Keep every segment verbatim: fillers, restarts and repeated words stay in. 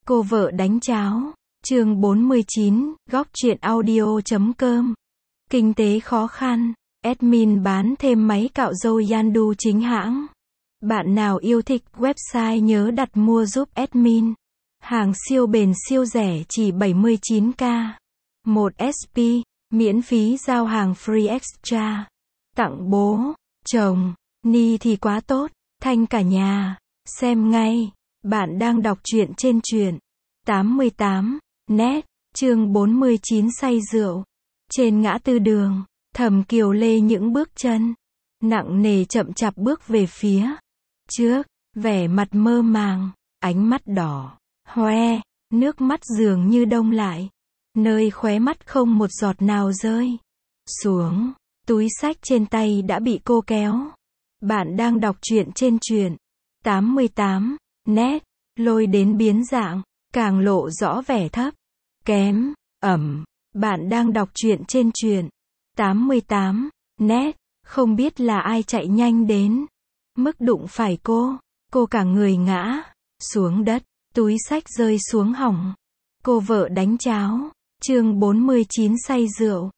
Cô vợ đánh cháo. Chương bốn mươi chín, góc truyện audio chấm com. Kinh tế khó khăn. Admin bán thêm máy cạo râu Yandu chính hãng. Bạn nào yêu thích website nhớ đặt mua giúp admin. Hàng siêu bền siêu rẻ chỉ bảy mươi chín k. một ét pê, miễn phí giao hàng free extra. Tặng bố, chồng, ni thì quá tốt, thanh cả nhà. Xem ngay. Bạn đang đọc truyện trên truyện tám mươi tám net, chương bốn mươi chín say rượu. Trên ngã tư đường, Thẩm Kiều lê những bước chân nặng nề chậm chạp bước về phía trước, vẻ mặt mơ màng, ánh mắt đỏ hoe, nước mắt dường như đông lại, nơi khóe mắt không một giọt nào rơi xuống. Túi xách trên tay đã bị cô kéo. Bạn đang đọc truyện trên truyện tám mươi tám net, lôi đến biến dạng, càng lộ rõ vẻ thấp, kém, ẩm. Bạn đang đọc truyện trên truyện tám mươi tám net, không biết là ai chạy nhanh đến, mức đụng phải cô, cô cả người ngã xuống đất, túi xách rơi xuống hỏng. Cô vợ đánh cháo. Chương bốn mươi chín say rượu.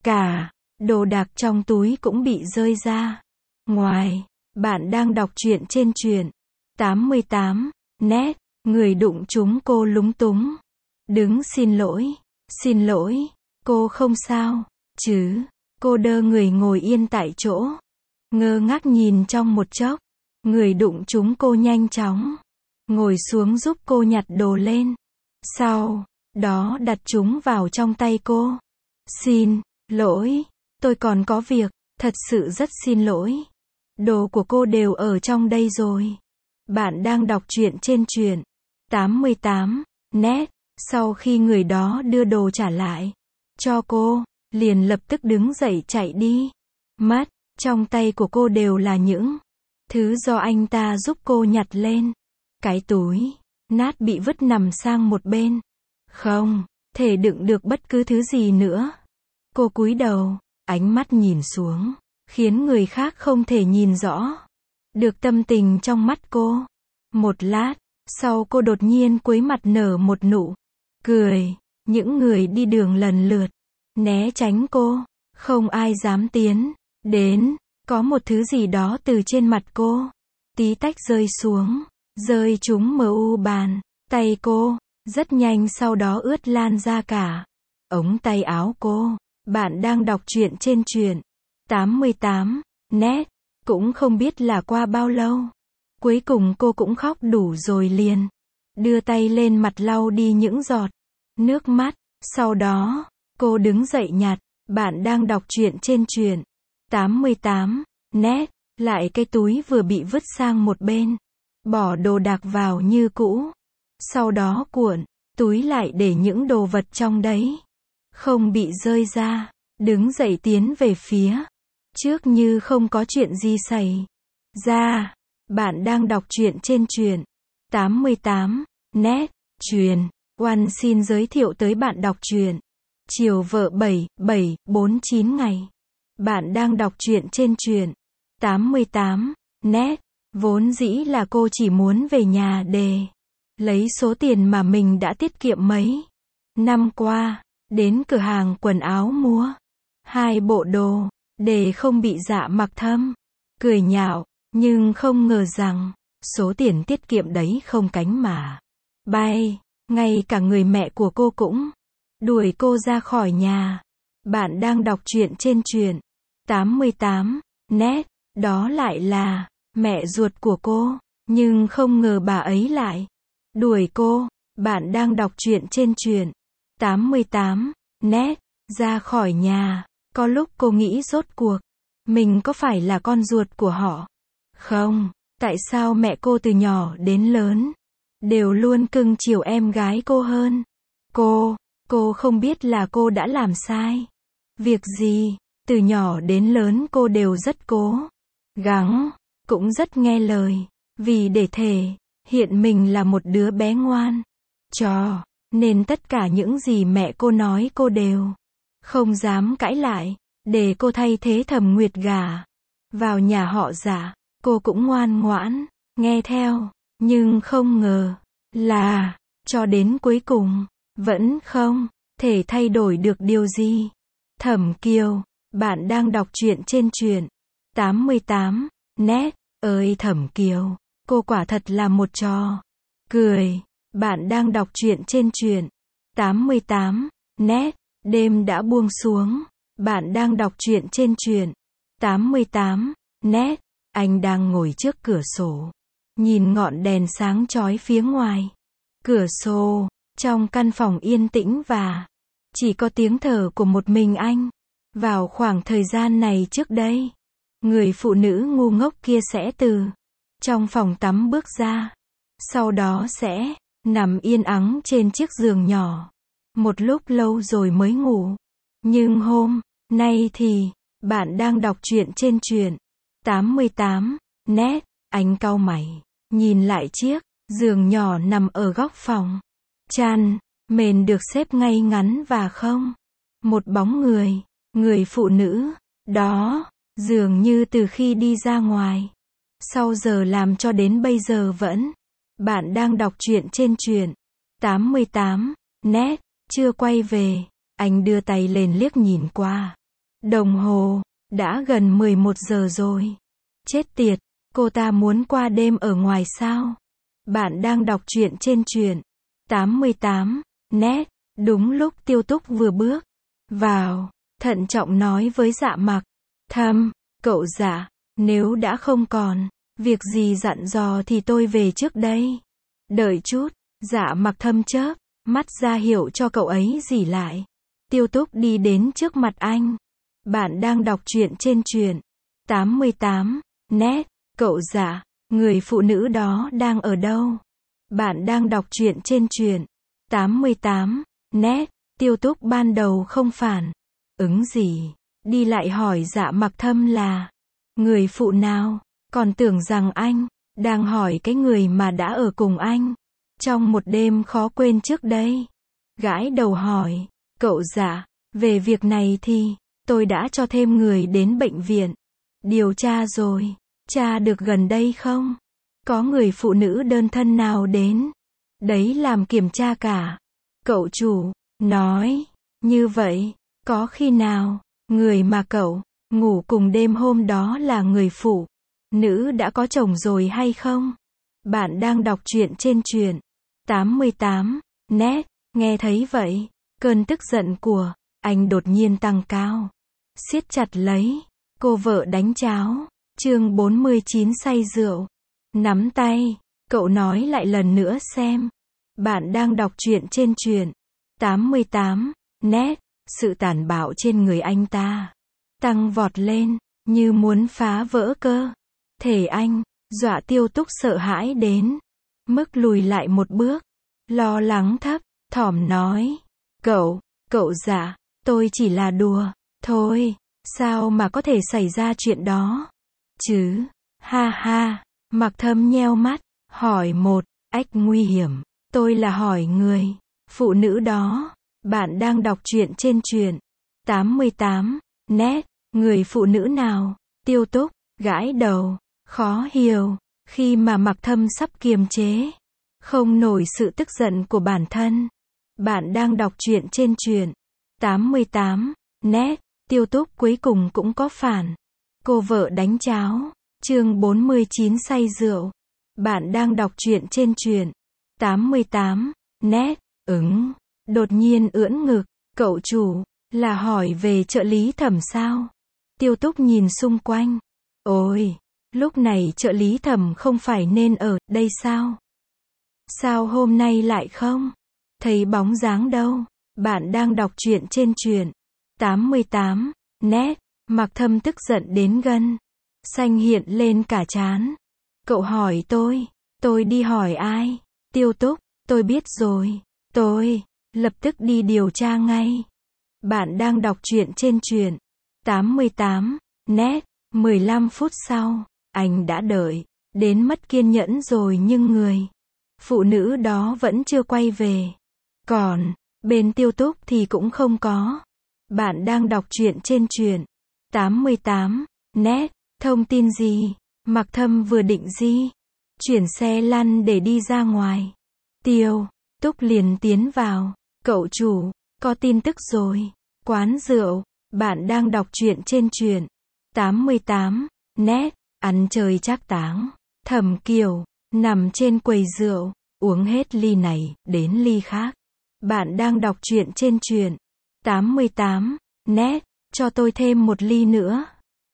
Cả đồ đạc trong túi cũng bị rơi ra ngoài. Bạn đang đọc truyện trên truyện tám mươi tám net, người đụng chúng cô lúng túng, đứng xin lỗi, xin lỗi, cô không sao chứ. Cô đơ người ngồi yên tại chỗ, ngơ ngác nhìn trong một chốc. Người đụng chúng cô nhanh chóng ngồi xuống giúp cô nhặt đồ lên, sau đó đặt chúng vào trong tay cô. Xin lỗi, tôi còn có việc, thật sự rất xin lỗi. Đồ của cô đều ở trong đây rồi. Bạn đang đọc truyện trên truyện tám mươi tám net. Sau khi người đó đưa đồ trả lại cho cô, liền lập tức đứng dậy chạy đi mất. Trong tay của cô đều là những thứ do anh ta giúp cô nhặt lên. Cái túi nát bị vứt nằm sang một bên, không thể đựng được bất cứ thứ gì nữa. Cô cúi đầu, ánh mắt nhìn xuống, khiến người khác không thể nhìn rõ được tâm tình trong mắt cô. Một lát sau cô đột nhiên cúi mặt nở một nụ cười. Những người đi đường lần lượt né tránh cô, không ai dám tiến đến. Có một thứ gì đó từ trên mặt cô tí tách rơi xuống, rơi trúng mờ u bàn tay cô, rất nhanh sau đó ướt lan ra cả ống tay áo cô. Bạn đang đọc truyện trên truyện tám mươi tám net. Cũng không biết là qua bao lâu, cuối cùng cô cũng khóc đủ rồi, liền đưa tay lên mặt lau đi những giọt nước mắt. Sau đó cô đứng dậy nhặt. Bạn đang đọc truyện trên truyện tám mươi tám net, lại cái túi vừa bị vứt sang một bên, bỏ đồ đạc vào như cũ. Sau đó cuộn túi lại để những đồ vật trong đấy không bị rơi ra, đứng dậy tiến về phía trước như không có chuyện gì xảy ra. Bạn đang đọc truyện trên truyện tám mươi tám net. Truyền One xin giới thiệu tới bạn đọc truyện Chiều vợ bảy bảy bốn chín ngày. Bạn đang đọc truyện trên truyện tám mươi tám net. Vốn dĩ là cô chỉ muốn về nhà để lấy số tiền mà mình đã tiết kiệm mấy năm qua, đến cửa hàng quần áo mua hai bộ đồ để không bị Dạ Mặc Thâm cười nhạo. Nhưng không ngờ rằng số tiền tiết kiệm đấy không cánh mà bay. Ngay cả người mẹ của cô cũng đuổi cô ra khỏi nhà. Bạn đang đọc truyện trên truyện tám mươi tám net. Đó lại là mẹ ruột của cô, nhưng không ngờ bà ấy lại đuổi cô. Bạn đang đọc truyện trên truyện tám mươi tám net ra khỏi nhà. Có lúc cô nghĩ rốt cuộc mình có phải là con ruột của họ không? Tại sao mẹ cô từ nhỏ đến lớn đều luôn cưng chiều em gái cô hơn cô? Cô không biết là cô đã làm sai việc gì. Từ nhỏ đến lớn cô đều rất cố gắng, cũng rất nghe lời, vì để thể hiện mình là một đứa bé ngoan, cho nên tất cả những gì mẹ cô nói cô đều không dám cãi lại. Để cô thay thế Thẩm Nguyệt gả vào nhà họ Dạ, cô cũng ngoan ngoãn nghe theo. Nhưng không ngờ là Cho đến cuối cùng, vẫn không thể thay đổi được điều gì. Thẩm Kiều, bạn đang đọc truyện trên truyện tám mươi tám net. Ơi Thẩm Kiều, cô quả thật là một trò cười. Bạn đang đọc truyện trên truyện tám mươi tám net. Đêm đã buông xuống. Bạn đang đọc truyện trên truyện tám mươi tám net. Anh đang ngồi trước cửa sổ, nhìn ngọn đèn sáng chói phía ngoài cửa sổ, trong căn phòng yên tĩnh và chỉ có tiếng thở của một mình anh. Vào khoảng thời gian này trước đây, người phụ nữ ngu ngốc kia sẽ từ trong phòng tắm bước ra, sau đó sẽ nằm yên ắng trên chiếc giường nhỏ một lúc lâu rồi mới ngủ. Nhưng hôm nay thì, bạn đang đọc truyện trên truyện tám mươi tám net. Anh cau mày, nhìn lại chiếc giường nhỏ nằm ở góc phòng. Chăn mền được xếp ngay ngắn và không một bóng người. Người phụ nữ đó dường như từ khi đi ra ngoài sau giờ làm cho đến bây giờ vẫn. Bạn đang đọc truyện trên truyện tám mươi tám net. Chưa quay về. Anh đưa tay lên liếc nhìn qua đồng hồ, đã gần mười một giờ rồi. Chết tiệt, cô ta muốn qua đêm ở ngoài sao? Bạn đang đọc truyện trên truyện tám mươi tám net. Đúng lúc Tiêu Túc vừa bước vào, thận trọng nói với Dạ Mặc Thâm, cậu Dạ, nếu đã không còn việc gì dặn dò thì tôi về trước đây. Đợi chút. Dạ Mặc Thâm chớp mắt ra hiệu cho cậu ấy dỉ lại. Tiêu Túc đi đến trước mặt anh. Bạn đang đọc truyện trên truyện tám mươi tám net. Cậu Dạ, người phụ nữ đó đang ở đâu? Bạn đang đọc truyện trên truyện tám mươi tám net. Tiêu Túc ban đầu không phản ứng gì, đi lại hỏi Dạ Mặc Thâm là người phụ nào, còn tưởng rằng anh đang hỏi cái người mà đã ở cùng anh trong một đêm khó quên trước đây. Gãi đầu hỏi, cậu Dạ, về việc này thì tôi đã cho thêm người đến bệnh viện điều tra rồi. Tra được gần đây không? Có người phụ nữ đơn thân nào đến đấy làm kiểm tra cả? Cậu chủ nói như vậy, có khi nào người mà cậu ngủ cùng đêm hôm đó là người phụ nữ đã có chồng rồi hay không? Bạn đang đọc truyện trên truyện tám mươi tám net. Nghe thấy vậy, cơn tức giận của anh đột nhiên tăng cao, siết chặt lấy cô vợ đánh cháo. Chương bốn mươi chín say rượu. Nắm tay. Cậu nói lại lần nữa xem. Bạn đang đọc truyện trên truyện tám mươi tám net. Sự tàn bạo trên người anh ta tăng vọt lên, như muốn phá vỡ cơ thể anh, dọa Tiêu Túc sợ hãi đến mức lùi lại một bước, lo lắng thấp thỏm nói, cậu, cậu Dạ, tôi chỉ là đùa thôi, sao mà có thể xảy ra chuyện đó chứ? Ha ha. Mặc Thâm nheo mắt, hỏi một ách nguy hiểm. Tôi là hỏi người phụ nữ đó. Bạn đang đọc truyện trên truyện tám mươi tám net. Người phụ nữ nào? Tiêu Túc gãi đầu, khó hiểu, khi mà Mặc Thâm sắp kiềm chế không nổi sự tức giận của bản thân. Bạn đang đọc truyện trên truyện tám mươi tám net. Tiêu Túc cuối cùng cũng có phản. Cô vợ đánh cháo. Chương bốn mươi chín say rượu. Bạn đang đọc truyện trên truyện tám mươi tám net. Ứng. Đột nhiên ưỡn ngực. Cậu chủ, là hỏi về trợ lý Thẩm sao? Tiêu Túc nhìn xung quanh. Ôi, lúc này trợ lý Thẩm không phải nên ở đây sao? Sao hôm nay lại không thấy bóng dáng đâu? Bạn đang đọc truyện trên truyện tám mươi tám net. Mặc Thâm tức giận đến gân xanh hiện lên cả trán. Cậu hỏi tôi, tôi đi hỏi ai? Tiêu Túc, tôi biết rồi, tôi lập tức đi điều tra ngay. Bạn đang đọc truyện trên truyện tám mươi tám net. mười lăm phút sau, anh đã đợi đến mất kiên nhẫn rồi nhưng người phụ nữ đó vẫn chưa quay về. Còn bên Tiêu Túc thì cũng không có. Bạn đang đọc truyện trên truyện tám mươi tám net. Thông tin gì? Mặc Thâm vừa định di chuyển xe lăn để đi ra ngoài. Tiêu Túc liền tiến vào. Cậu chủ, có tin tức rồi. Quán rượu, bạn đang đọc truyện trên truyện tám mươi tám net, ăn chơi trác táng. Thẩm Kiều, nằm trên quầy rượu, uống hết ly này, đến ly khác. Bạn đang đọc truyện trên truyện tám mươi tám net, cho tôi thêm một ly nữa.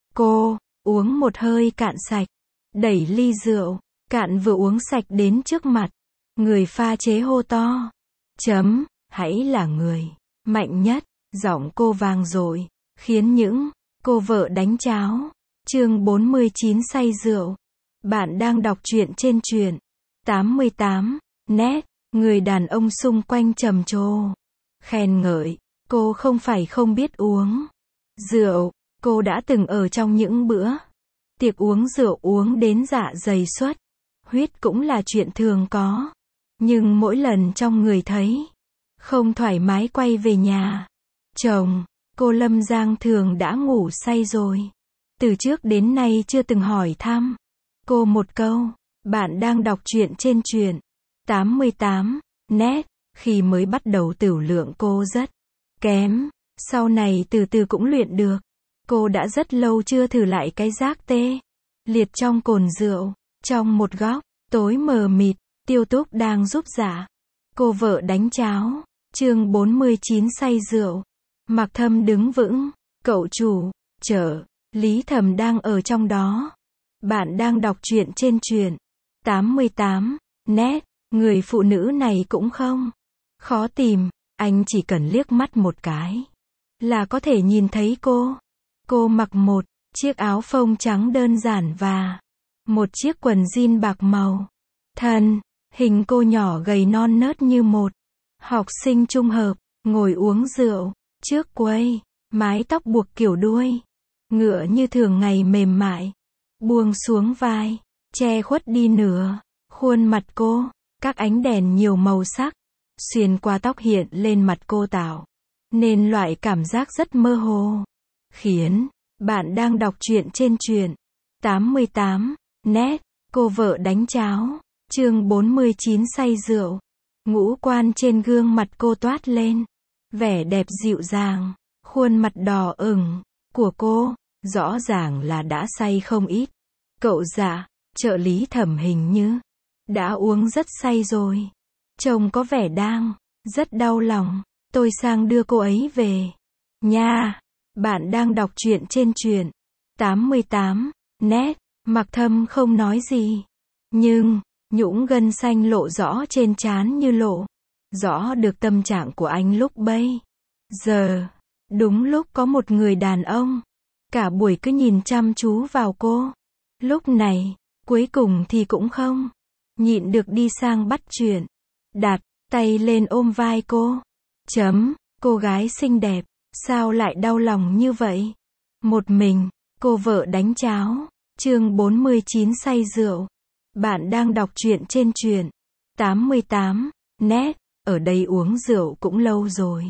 Cô, uống một hơi cạn sạch. Đẩy ly rượu, cạn vừa uống sạch đến trước mặt. Người pha chế hô to. Chấm, hãy là người mạnh nhất. Giọng cô vang dội, khiến những cô vợ đánh cháo. Chương bốn mươi chín say rượu. Bạn đang đọc truyện trên truyện tám mươi tám net, người đàn ông xung quanh trầm trồ, khen ngợi. Cô không phải không biết uống rượu, cô đã từng ở trong những bữa tiệc uống rượu uống đến dạ dày xuất huyết cũng là chuyện thường có. Nhưng mỗi lần trong người thấy không thoải mái quay về nhà chồng, cô Lâm Giang thường đã ngủ say rồi. Từ trước đến nay chưa từng hỏi thăm cô một câu. Bạn đang đọc truyện trên truyện tám mươi tám net. Khi mới bắt đầu tửu lượng cô rất kém, sau này từ từ cũng luyện được. Cô đã rất lâu chưa thử lại cái giác tê liệt trong cồn rượu. Trong một góc tối mờ mịt, Tiêu Túc đang giúp dạ cô vợ đánh cháo. Chương bốn mươi chín say rượu. Mạc Thâm đứng vững. Cậu chủ, chợ Lý Thẩm đang ở trong đó. Bạn đang đọc truyện trên truyện tám mươi tám net. Người phụ nữ này cũng không khó tìm, anh chỉ cần liếc mắt một cái là có thể nhìn thấy cô. Cô mặc một chiếc áo phông trắng đơn giản và một chiếc quần jean bạc màu. Thân hình cô nhỏ gầy non nớt như một học sinh trung hợp, ngồi uống rượu trước quầy, mái tóc buộc kiểu đuôi ngựa như thường ngày mềm mại, buông xuống vai, che khuất đi nửa khuôn mặt cô. Các ánh đèn nhiều màu sắc xuyên qua tóc hiện lên mặt cô tạo nên loại cảm giác rất mơ hồ, khiến bạn đang đọc truyện trên truyện tám mươi tám net. Cô vợ đánh cháo. Chương bốn mươi chín say rượu. Ngũ quan trên gương mặt cô toát lên vẻ đẹp dịu dàng. Khuôn mặt đỏ ửng của cô rõ ràng là đã say không ít. Cậu dạ, trợ lý Thẩm hình như đã uống rất say rồi. Trông có vẻ đang rất đau lòng. Tôi sang đưa cô ấy về nha. Bạn đang đọc truyện trên truyện tám mươi tám net. Mạc Thâm không nói gì, nhưng nhũng gân xanh lộ rõ trên trán như lộ rõ được tâm trạng của anh lúc bấy giờ. Đúng lúc có một người đàn ông cả buổi cứ nhìn chăm chú vào cô, lúc này cuối cùng thì cũng không nhịn được đi sang bắt chuyện, đặt tay lên ôm vai cô. Chấm, cô gái xinh đẹp, sao lại đau lòng như vậy? Một mình, cô vợ đánh cháo. Chương bốn mươi chín say rượu. Bạn đang đọc truyện trên truyện tám mươi tám net. Ở đây uống rượu cũng lâu rồi.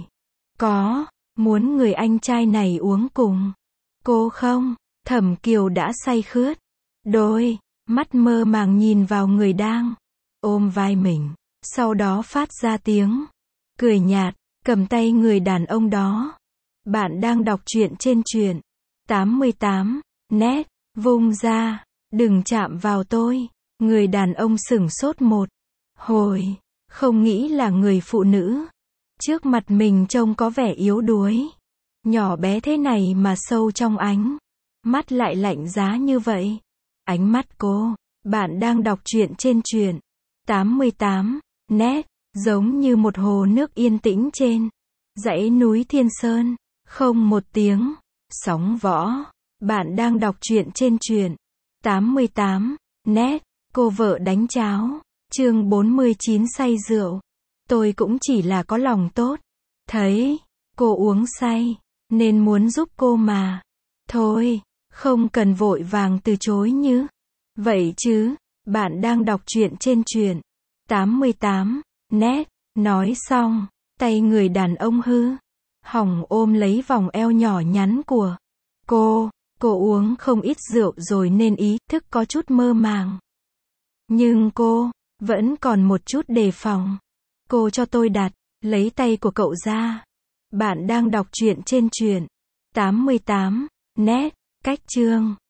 Có muốn người anh trai này uống cùng cô không? Thẩm Kiều đã say khướt, đôi mắt mơ màng nhìn vào người đang ôm vai mình, sau đó phát ra tiếng cười nhạt, cầm tay người đàn ông đó. Bạn đang đọc truyện trên truyện tám mươi tám net. Vung ra, đừng chạm vào tôi. Người đàn ông sửng sốt một hồi, không nghĩ là người phụ nữ trước mặt mình trông có vẻ yếu đuối, nhỏ bé thế này mà sâu trong ánh mắt lại lạnh giá như vậy. Ánh mắt cô, bạn đang đọc truyện trên truyện tám mươi tám net, giống như một hồ nước yên tĩnh trên dãy núi Thiên Sơn, không một tiếng sóng võ. Bạn đang đọc truyện trên truyện tám mươi tám net. Cô vợ đánh cháo. Chương bốn mươi chín say rượu. Tôi cũng chỉ là có lòng tốt, thấy cô uống say nên muốn giúp cô mà thôi, không cần vội vàng từ chối như vậy chứ. Bạn đang đọc truyện trên truyện tám mươi tám net. Nói xong, tay người đàn ông hư hỏng ôm lấy vòng eo nhỏ nhắn của cô. Cô uống không ít rượu rồi nên ý thức có chút mơ màng, nhưng cô vẫn còn một chút đề phòng. Cô cho tôi đặt, lấy tay của cậu ra. Bạn đang đọc truyện trên truyện tám mươi tám net, cách chương